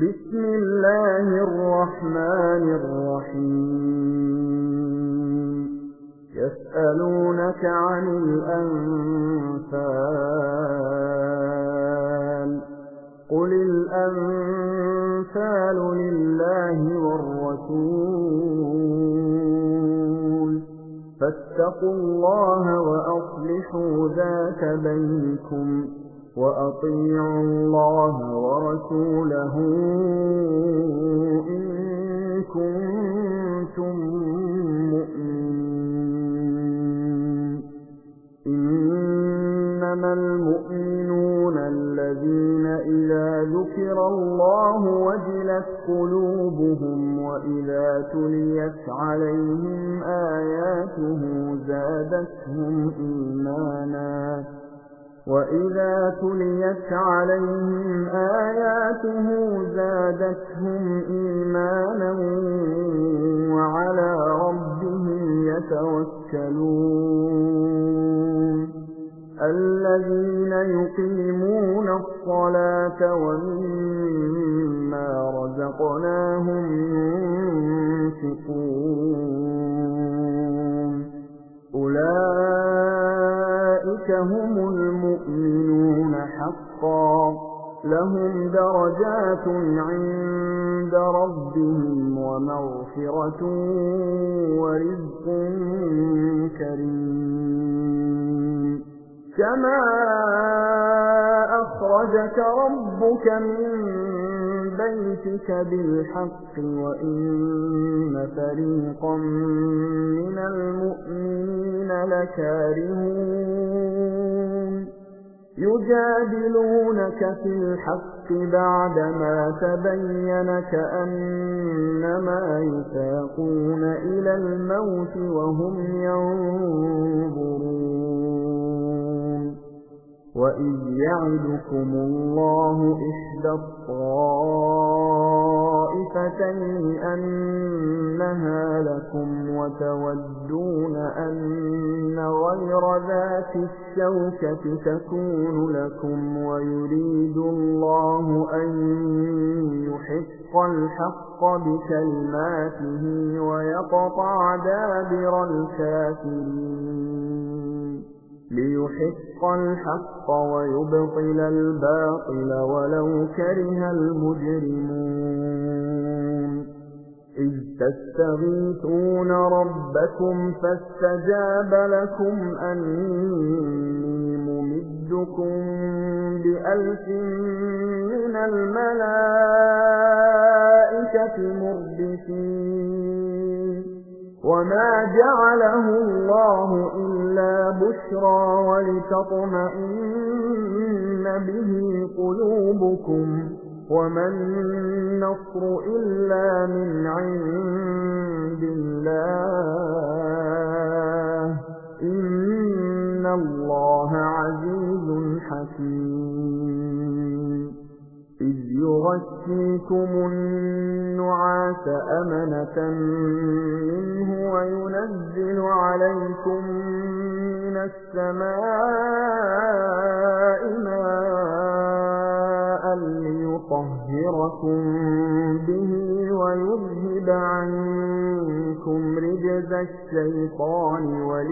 بسم الله الرحمن الرحيم يسألونك عن الأنفال قل الأنفال لله والرسول فاتقوا الله وأصلحوا ذات بينكم وأطيعوا الله ورسوله إن كنتم مؤمنين إنما المؤمنون الذين إذا ذكر الله وجلت قلوبهم وإذا تليت عليهم آياته زادتهم إيمانا وعلى ربهم يتوكلون الذين يقيمون الصلاة ومما رزقناهم ينفقون أولئك هم المؤمنون حقا لهم درجات عند ربهم ومغفرة ورزق كريم كما أخرجك ربك من بيتك بالحق وإن فريقا من المؤمنين لكارهون يجادلونك في الحق بعدما تبين كأنما يساقون إلى الموت وهم ينظرون وإذ يعدكم الله إحدى الطائفتين أنها لكم وتودون أن غير ذات الشوكة تكون لكم ويريد الله أن يحق الحق بكلماته ويقطع دابر الكافرين ليحق الحق ويبطل الباطل ولو كره المجرمون إذ تستغيثون ربكم فاستجاب لكم أني ممدكم ب1000 من الملائكة مردفين وما جعله الله إلا بشرى ولتطمئن به قلوبكم وما النصر إلا من عند الله إن الله عزيز حكيم إذ يغشيكم النعاس أمنة منه وينزل عليكم من السماء ماء ليطهركم به ويذهب عنكم رجز الشيطان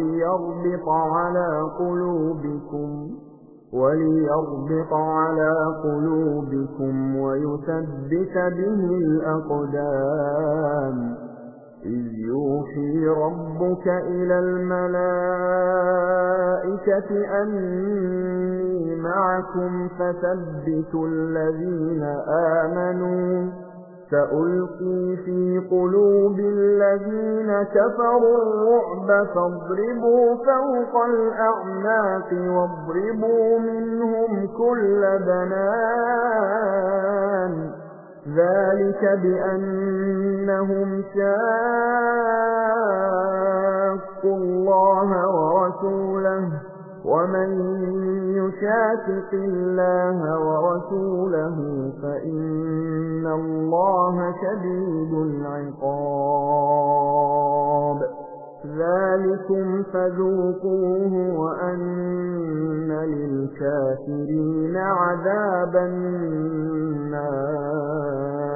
وليربط على قلوبكم ويثبت به الأقدام إذ يوحي ربك إلى الملائكة أني معكم فثبتوا الذين آمنوا سألقي في قلوب الذين كفروا الرعب فاضربوا فوق الأعناق واضربوا منهم كل بنان ذلك بأنهم شاقوا الله ورسوله ومن يشاقق الله ورسوله فإن الله شديد العقاب ذلكم فذوقوه وأن للكافرين عذاب النار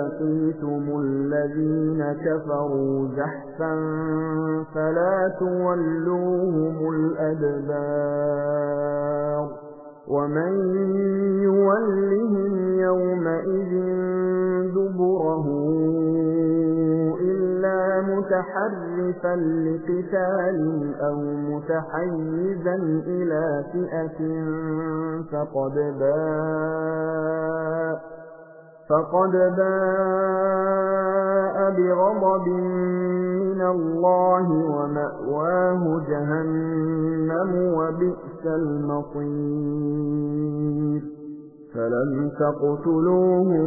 لقيتم الذين كفروا زحفا فلا تولوهم الأدبار ومن يولهم يومئذ دبره إلا متحرفا لقتال أو متحيزا إلى فئة فقد باء بغضب من الله ومأواه جهنم وبئس المصير فلم تقتلوهم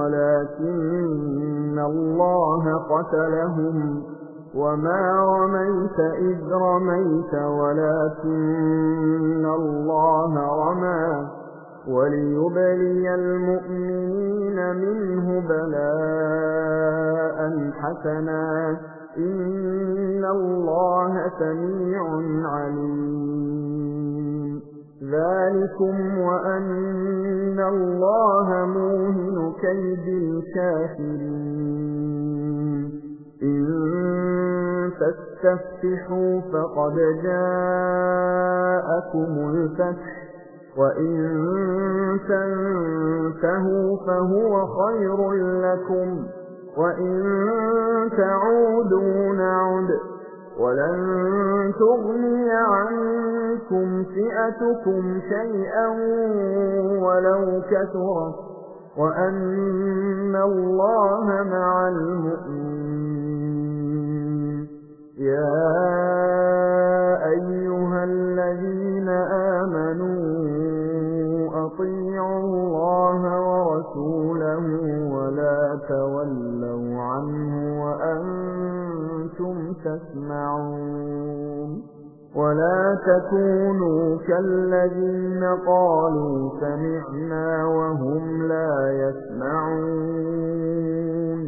ولكن الله قتلهم وما رميت إذ رميت ولكن الله رمى وليبلي المؤمنين منه بلاء حسنا إن الله سميع عليم ذلكم وأن الله موهن كيد الكافرين إن تستفتحوا فقد جاءكم الفتح وإن تنتهوا فهو خير لكم وإن تعودوا نعد ولن تغني عنكم فئتكم شيئا ولو كثرت وأن الله مع المؤمنين يا أيها الذين آمنوا أطيعوا الله ورسوله ولا تولوا عنه وأنتم تسمعون ولا تكونوا كالذين قالوا سمعنا وهم لا يسمعون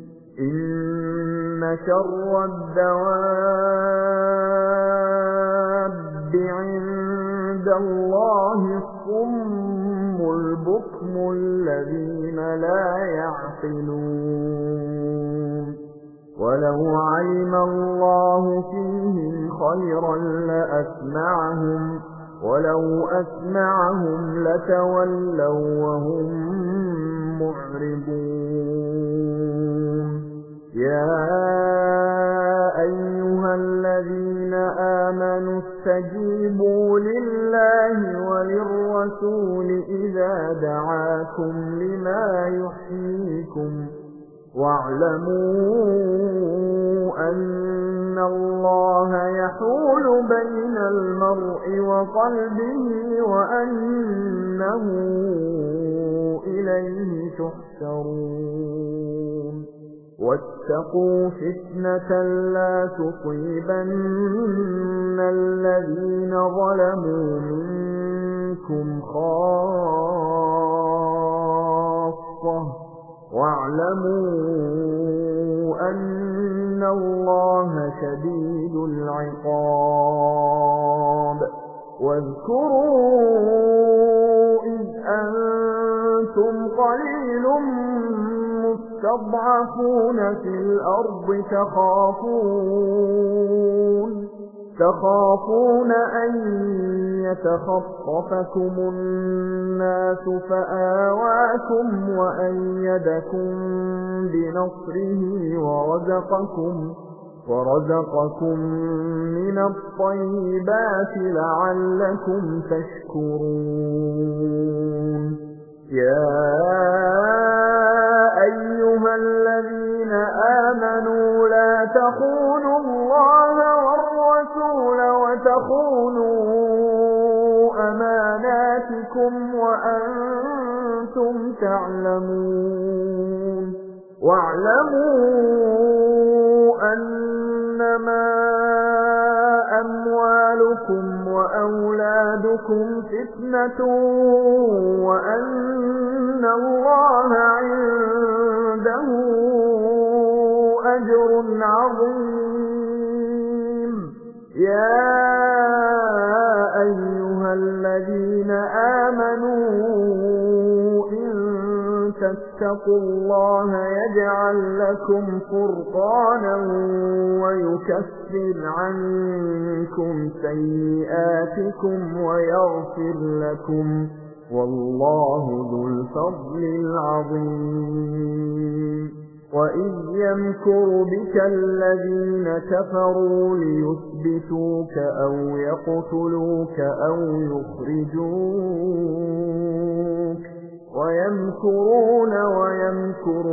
إن شر الدواب عند الله الصم البكم الذين لا يعقلون ولو علم الله فيهم خيرا لأسمعهم ولو أسمعهم لتولوا وهم معرضون يا أيها الذين آمنوا استجيبوا لله وللرسول إذا دعاكم لما يحييكم واعلموا أن الله يحول بين المرء وقلبه وأنه إليه تحشرون واتقوا فتنة لا تصيبن الذين ظلموا منكم خاصة واعلموا أن الله شديد العقاب واذكروا إذ أنتم قليل مستضعفون في الأرض تخافون أن يتخطفكم الناس فآواكم وأيدكم بنصره ورزقكم من الطيبات لعلكم تشكرون يا أيها الذين آمنوا لا تخونوا الله والرسول وتخونوا أماناتكم وأنتم تعلمون واعلموا أنما أموالكم وأولادكم فتنة وأن الله عنده أجر عظيم يا أيها الذين آمنوا إن واتقوا الله يجعل لكم فرقانا ويكفر عنكم سيئاتكم ويغفر لكم والله ذو الفضل العظيم وإذ يمكر بك الذين كفروا ليثبتوك أو يقتلوك أو يخرجوك ويمكرون ويمكر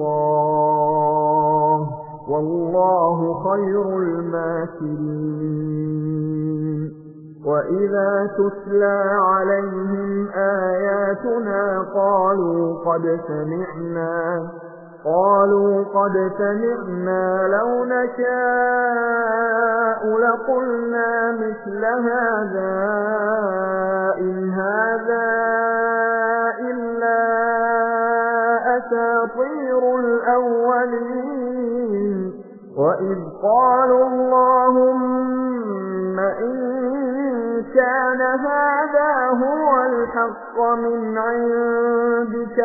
الله والله خير الماكرين وإذا تتلى عليهم آياتنا قالوا قد سمعنا لو نشاء لقلنا مثل هذا إن هذا إلا أساطير الأولين وإذ قالوا اللهم إن كان هذا هو الحق من عندك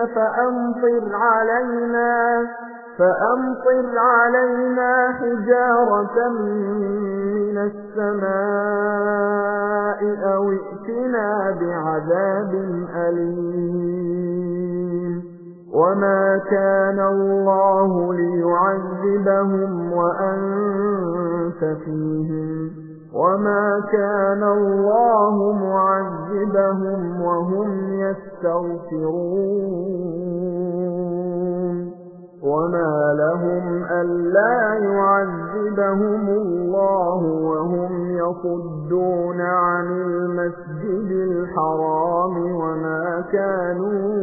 فأمطر علينا حجارة من السماء أو ائتنا بعذاب أليم وما كان الله ليعذبهم وأنت فيهم وما كان الله معذبهم وهم يستغفرون وما لهم ألا يعذبهم الله وهم يصدون عن المسجد الحرام وما كانوا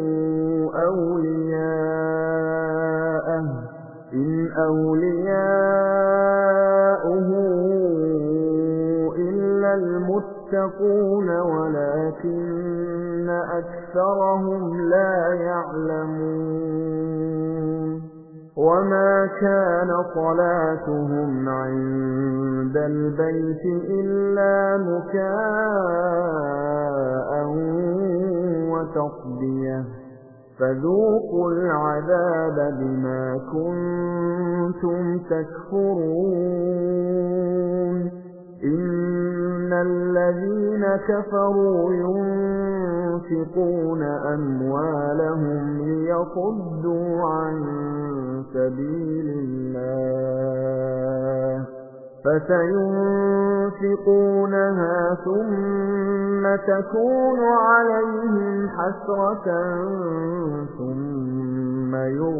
أولياءه إن أولياؤه إلا المتقون ولكن أكثرهم لا يعلمون وما كان صلاتهم عند البيت إلا مكاء وتصدية فذوقوا العذاب بما كنتم تكفرون إن الذين كفروا ينفقون أموالهم ليصدوا عن سبيل الله فسينفقونها ثم تكون عليهم حسرة ثم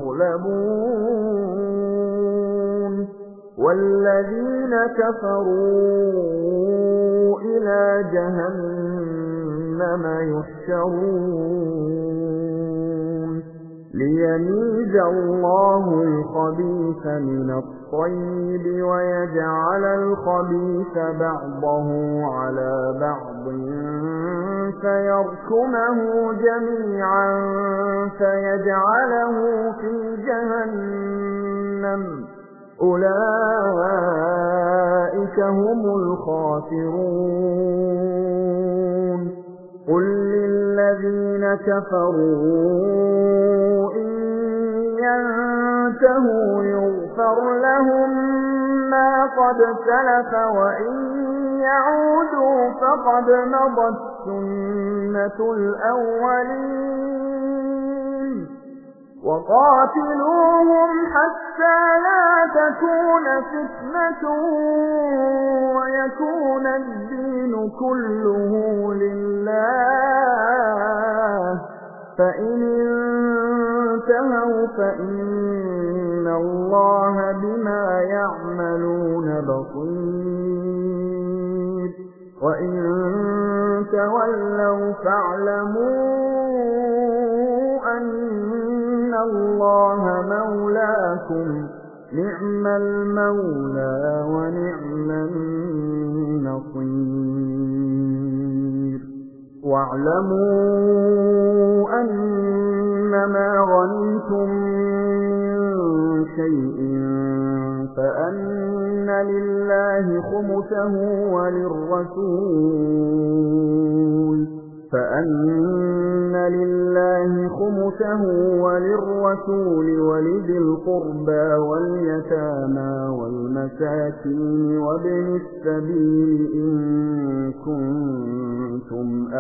يغلبون والذين كفروا إلى جهنم يحشرون ليميز الله الخبيث من الطيب ويجعل الخبيث بعضه على بعض فيركمه جميعا فيجعله في جهنم أولئك هم الخاسرون قل للذين كفروا إن ينتهوا يغفر لهم ما قد سلف وإن يعودوا فقد مضت سنة الأولين وقاتلوهم حتى لا تكون فتنة ويكون الدين كله لله فإن انتهوا فإن الله بما يعملون بصير وإن تولوا فاعلموا أن الله مولاكم نعم المولى ونعم النصير واعلموا أنما غنمتم من شيء فأن لله خمسه وللرسول فأن لله خمسه وللرسول ولذي القربى واليتامى والمساكين وابن السبيل إن كنتم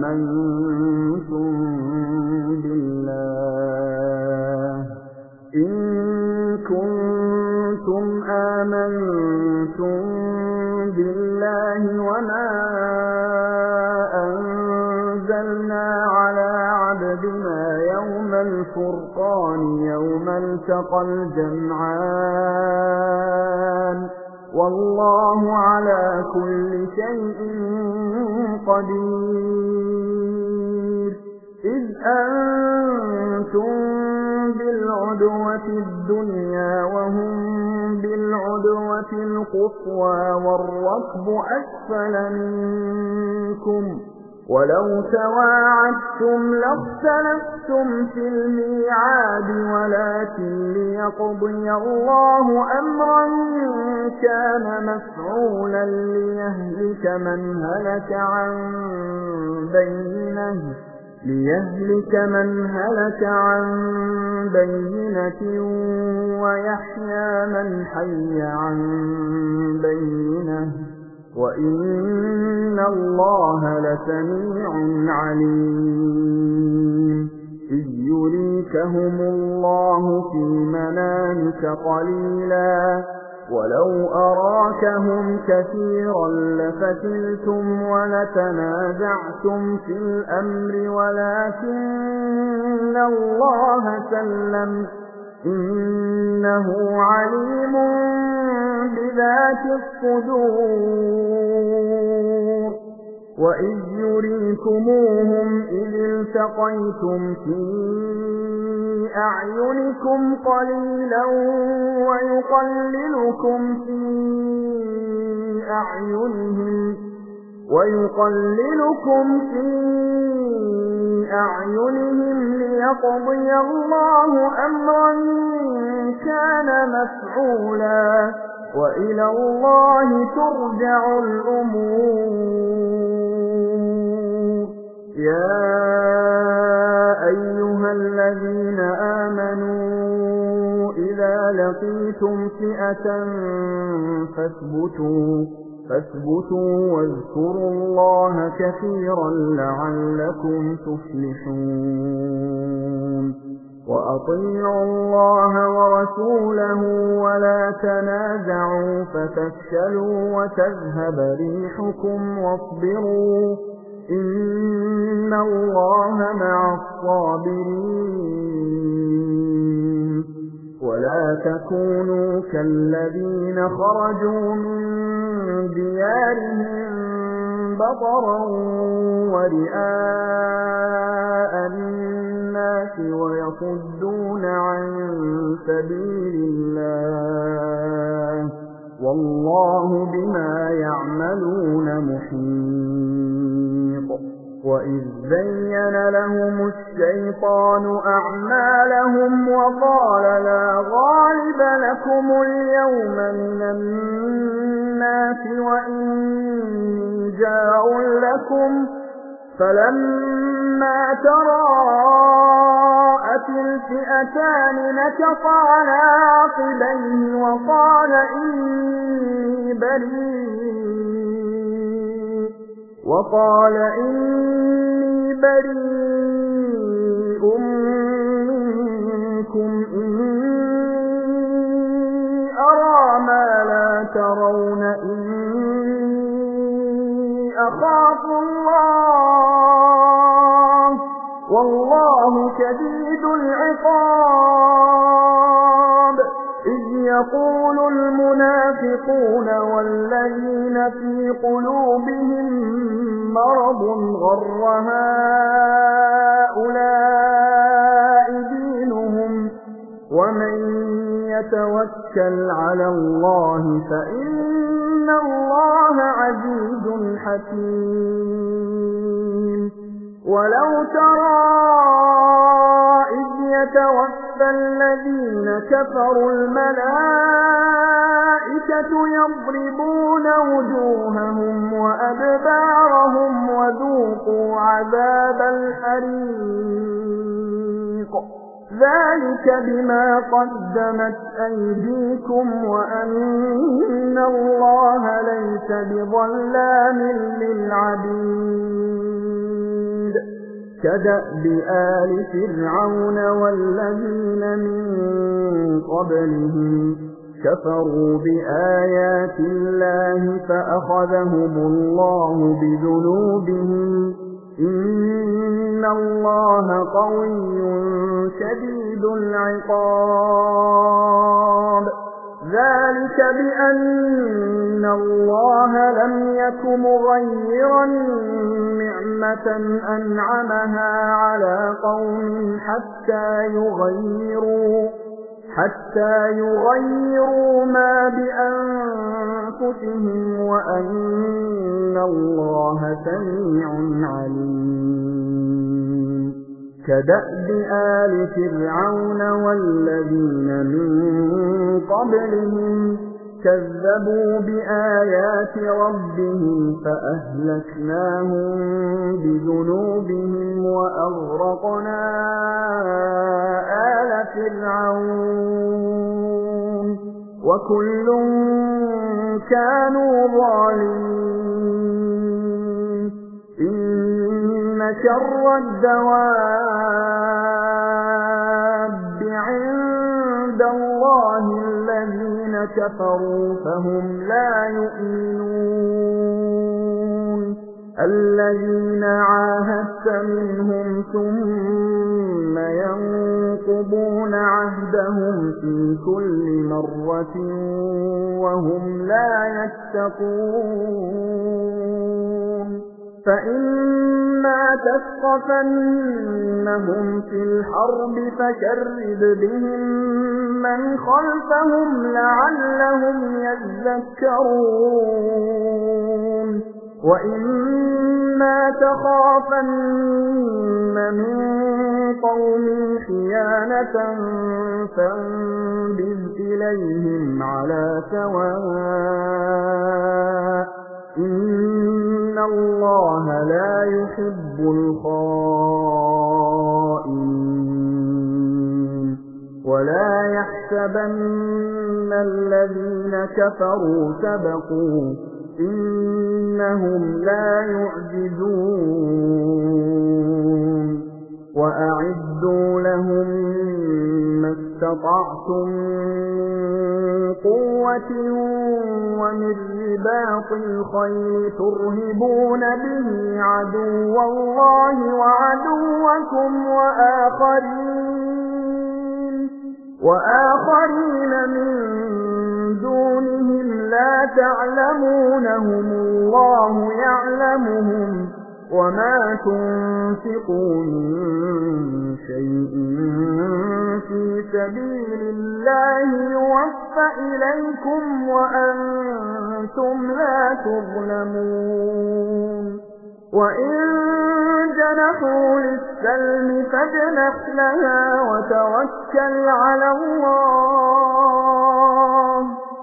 آمنتم بالله وما أنزلنا على عبدنا يوم الفرقان يوم التقى الجمعان والله على كل شيء قدير إذ أنتم بالعدوة الدنيا وهم بالعدوة القصوى والركب أسفل منكم ولو تواعدتم لاختلفتم في الميعاد ولكن ليقضي الله أمرا كان مفعولا ليهلك من هلك عن بينة ويحيى من حي عن بينة وإن الله لسميع عليم إذ يريكهم الله في منامك قليلا ولو أراكهم كثيرا لفتلتم ولتنازعتم في الأمر ولكن الله سلم إنه عليم بذات الصدور وإذ يريكموهم إذ التقيتم في أعينكم قليلا ويقللكم في أعينهم ليقضي الله أمرا كان مفعولا وإلى الله ترجع الأمور يا أيها الذين آمنوا إذا لقيتم فئة فاثبتوا واذكروا الله كثيرا لعلكم تفلحون وأطيعوا الله ورسوله ولا تنازعوا فتفشلوا وتذهب ريحكم واصبروا إن الله مع الصابرين ولا تكونوا كالذين خرجوا من ديارهم بطرا ورئاء الناس ويصدون عن سبيل الله والله بما يعملون محيط وإذ زين لهم الشيطان أعمالهم وقال لا غالب لكم اليوم من الناس وإني جار لكم فلما تراءت الفئتان نكص على عقبيه وقال إني بريء منكم إني أرى ما لا ترون إني أخاف الله والله شديد العقاب إذ يقول المنافقون والذين في قلوبهم مرض غر هؤلاء دينهم ومن يتوكل على الله فإن الله عزيز حكيم ولو ترى إذ يتوفى الذين كفروا الملائكة يضربون وجوههم وأدبارهم وذوقوا عذاب الحريق ذلك بما قدمت أيديكم وأن الله ليس بظلام للعبيد كدأب آل فرعون والذين من قبلهم كفروا بآيات الله فأخذهم الله بذنوبهم إن الله قوي شديد العقاب ذلك بأن الله لم يك مغيرا نعمة أنعمها على قوم حتى يغيروا ما بأنفسهم وأن الله سميع عليم كدأب آل فرعون والذين من قبلهم كذبوا بآيات ربهم فأهلكناهم بذنوبهم وأغرقنا آل فرعون وكل كانوا ظالمين إن شر الدواب عند الله الذين كفروا فهم لا يؤمنون الذين عاهدت منهم ثم ينقضون عهدهم في كل مرة وهم لا يتقون فإما تثقفنهم في الحرب فشرد بهم من خلفهم لعلهم يذكرون وإما تخافن من قوم خيانة فانبذ إليهم على سواء إن الله لا يحب الخائنين ولا يحسبن الذين كفروا سبقوا إنهم لا يعجزون وأعدوا لهم ما استطعتم من قوة ومن رباط الخيل ترهبون به عدو الله وعدوكم وآخرين من دونهم لا تعلمونهم الله يعلمهم وما تنفقوا من شيء في سبيل الله يوفى إليكم وأنتم لا تظلمون وإن جنحوا للسلم فاجنح لها وتوكل على الله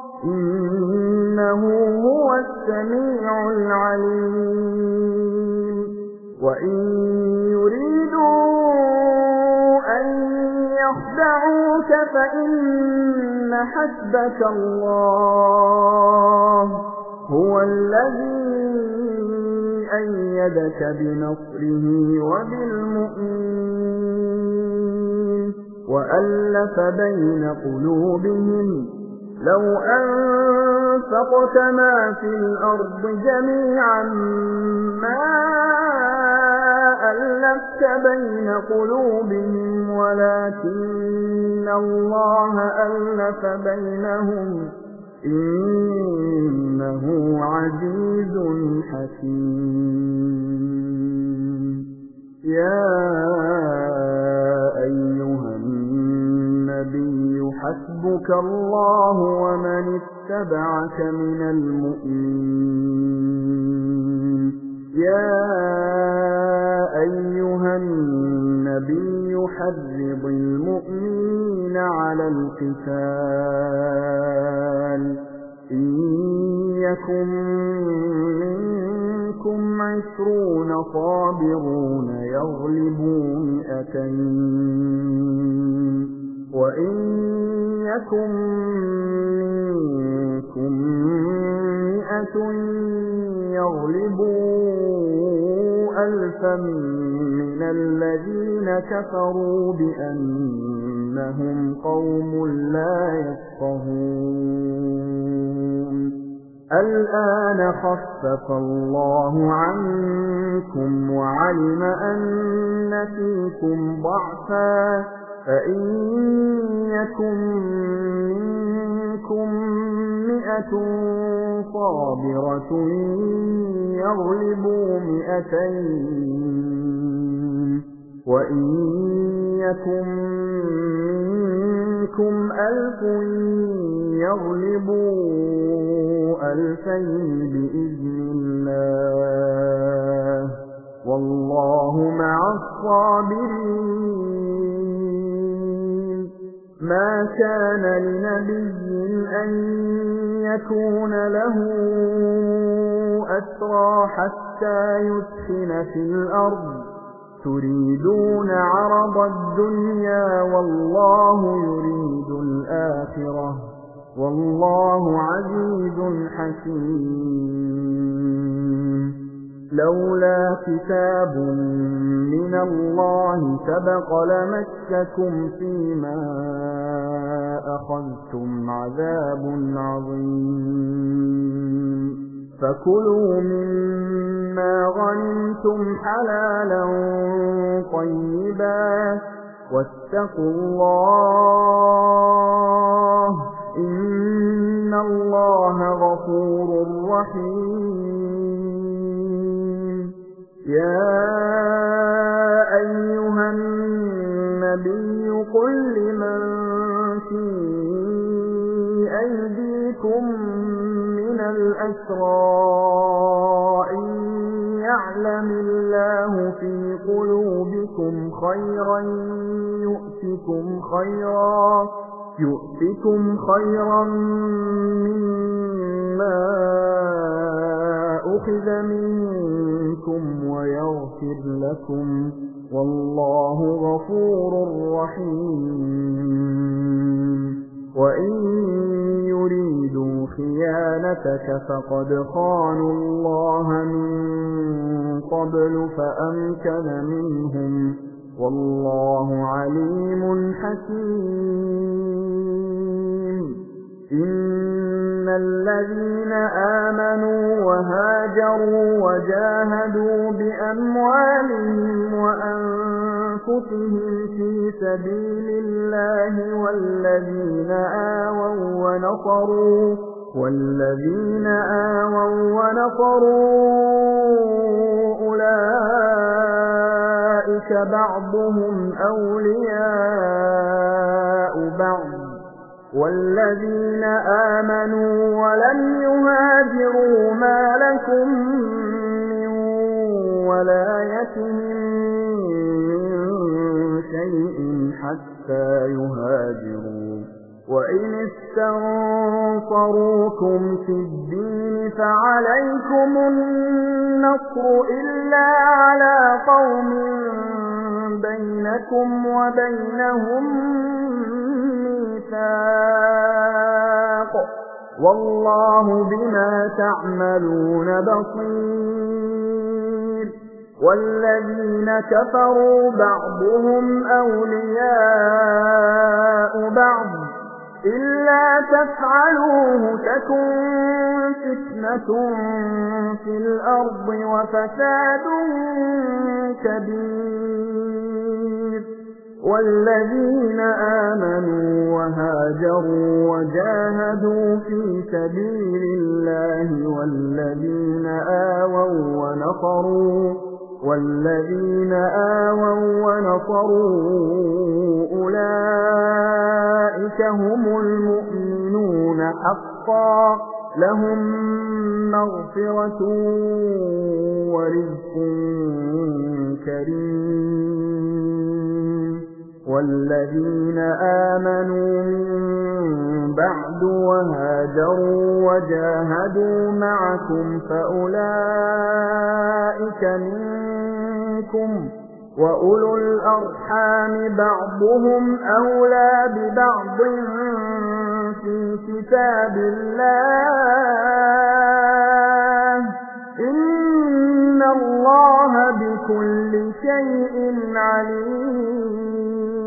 إنه هو السميع العليم وإن يريدوا أن يخدعوك فإن حسبك الله هو الذي أيدك بنصره وبالمؤمنين وألف بين قلوبهم لو أنفقت ما في الأرض جميعا ما ألفت بين قلوبهم ولكن الله ألف بينهم إنه عزيز حكيم يا أيها النبي حسبك الله ومن اتبعك من المؤمنين يا أيها النبي حرض المؤمنين على القتال إن يكن منكم 20 صابرون يغلبوا 200 وإن يكن منكم 100 يغلبوا 1000 من الذين كفروا بأنهم قوم لا يفقهون الآن خفف الله عنكم وعلم أن فيكم ضعفا فإن يكن منكم 100 صابرة يغلبوا 200 وإن يكن منكم 1000 يغلبوا 2000 بإذن الله والله مع الصابرين ما كان لنبي أن يكون له أسرى حتى يثخن في الأرض تريدون عرض الدنيا والله يريد الآخرة والله عزيز حكيم لولا كتاب من الله سبق لمسكم فيما أخذتم عذاب عظيم فكلوا مما غنمتم حلالا طيبا واتقوا الله إن الله غفور رحيم يا أيها النبي قل لمن في أيديكم من الأسرى إن يعلم الله في قلوبكم خيرا يؤتكم خيرا مما أخذ منكم ويغفر لكم والله غفور رحيم وإن يريدوا خيانتك فقد خانوا الله من قبل فأمكن منهم والله عليم حكيم إن الذين آمنوا وهاجروا وجاهدوا بأموالهم وأنفسهم في سبيل الله والذين آووا ونصروا أولئك بعضهم أولياء بعض والذين آمنوا ولم يهاجروا ما لكم من ولايتهم من شيء حتى يهاجروا وإن استنصروكم في الدين فعليكم النصر إلا على قوم بينكم وبينهم ميثاق والله بما تعملون بصير والذين كفروا بعضهم أولياء بعض إلا تفعلوه تكن فتنة في الأرض وفساد كبير والذين آمنوا وهاجروا وجاهدوا في سبيل الله والذين آووا ونصروا أولئك هم المؤمنون حقا لهم مغفرة ورزق كريم والذين آمنوا من بعد وهاجروا وجاهدوا معكم فأولئك اشترك منكم وأولو الأرحام بعضهم أولى ببعض في كتاب الله إن الله بكل شيء عليم